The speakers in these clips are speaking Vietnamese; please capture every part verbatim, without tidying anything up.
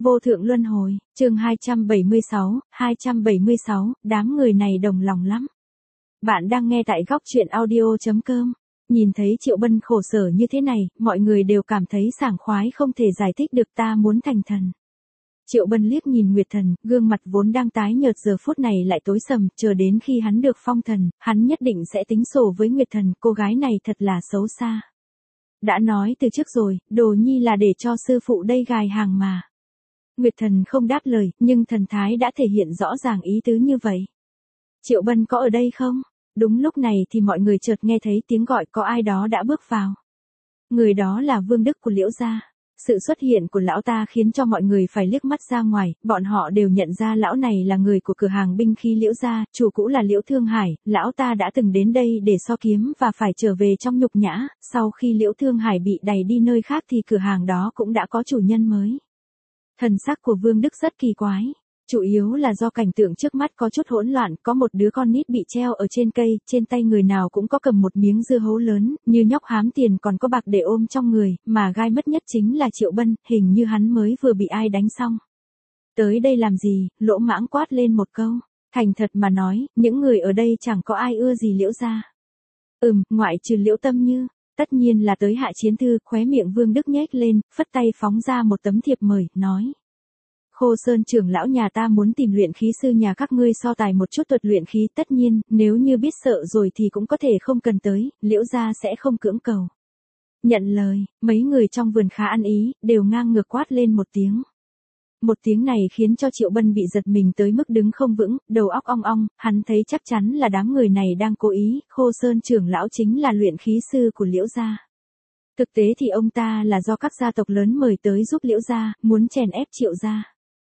Vô thượng luân hồi, chương hai trăm bảy mươi sáu, hai trăm bảy mươi sáu, đám người này đồng lòng lắm. Bạn đang nghe tại góc truyện audio chấm com. Nhìn thấy Triệu Bân khổ sở như thế này, mọi người đều cảm thấy sảng khoái không thể giải thích được. Ta muốn thành thần. Triệu Bân liếc nhìn Nguyệt Thần, gương mặt vốn đang tái nhợt giờ phút này lại tối sầm, chờ đến khi hắn được phong thần, hắn nhất định sẽ tính sổ với Nguyệt Thần, cô gái này thật là xấu xa. Đã nói từ trước rồi, Đồ Nhi là để cho sư phụ đây gài hàng mà. Nguyệt Thần không đáp lời, nhưng thần thái đã thể hiện rõ ràng ý tứ như vậy. Triệu Bân có ở đây không? Đúng lúc này thì mọi người chợt nghe thấy tiếng gọi, có ai đó đã bước vào. Người đó là Vương Đức của Liễu gia. Sự xuất hiện của lão ta khiến cho mọi người phải liếc mắt ra ngoài, bọn họ đều nhận ra lão này là người của cửa hàng binh khí Liễu gia, chủ cũ là Liễu Thương Hải, lão ta đã từng đến đây để so kiếm và phải trở về trong nhục nhã, sau khi Liễu Thương Hải bị đày đi nơi khác thì cửa hàng đó cũng đã có chủ nhân mới. Thần sắc của Vương Đức rất kỳ quái. Chủ yếu là do cảnh tượng trước mắt có chút hỗn loạn, có một đứa con nít bị treo ở trên cây, trên tay người nào cũng có cầm một miếng dưa hấu lớn, như nhóc hám tiền còn có bạc để ôm trong người, mà gai mất nhất chính là Triệu Bân, hình như hắn mới vừa bị ai đánh xong. Tới đây làm gì? Lỗ Mãng quát lên một câu. Thành thật mà nói, những người ở đây chẳng có ai ưa gì Liễu gia. Ừm, ngoại trừ Liễu Tâm Như. Tất nhiên là tới hạ chiến thư, khóe miệng Vương Đức nhếch lên, phất tay phóng ra một tấm thiệp mời, nói. Khô Sơn trưởng lão nhà ta muốn tìm luyện khí sư nhà các ngươi so tài một chút thuật luyện khí, tất nhiên, nếu như biết sợ rồi thì cũng có thể không cần tới, Liễu gia sẽ không cưỡng cầu. Nhận lời, mấy người trong vườn khá ăn ý, đều ngang ngược quát lên một tiếng. Một tiếng này khiến cho Triệu Bân bị giật mình tới mức đứng không vững, đầu óc ong ong, hắn thấy chắc chắn là đám người này đang cố ý, Khô Sơn trưởng lão chính là luyện khí sư của Liễu gia. Thực tế thì ông ta là do các gia tộc lớn mời tới giúp Liễu gia, muốn chèn ép Triệu gia.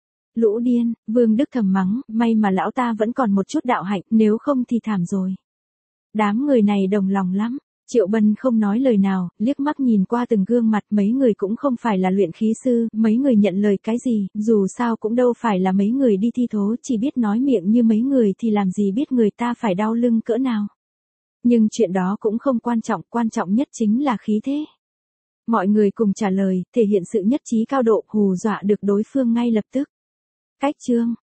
Lũ điên, Vương Đức thầm mắng, may mà lão ta vẫn còn một chút đạo hạnh, nếu không thì thảm rồi. Đám người này đồng lòng lắm. Triệu Bân không nói lời nào, liếc mắt nhìn qua từng gương mặt, mấy người cũng không phải là luyện khí sư, mấy người nhận lời cái gì, dù sao cũng đâu phải là mấy người đi thi thố, chỉ biết nói miệng như mấy người thì làm gì biết người ta phải đau lưng cỡ nào. Nhưng chuyện đó cũng không quan trọng, quan trọng nhất chính là khí thế. Mọi người cùng trả lời, thể hiện sự nhất trí cao độ, hù dọa được đối phương ngay lập tức. Cách chương,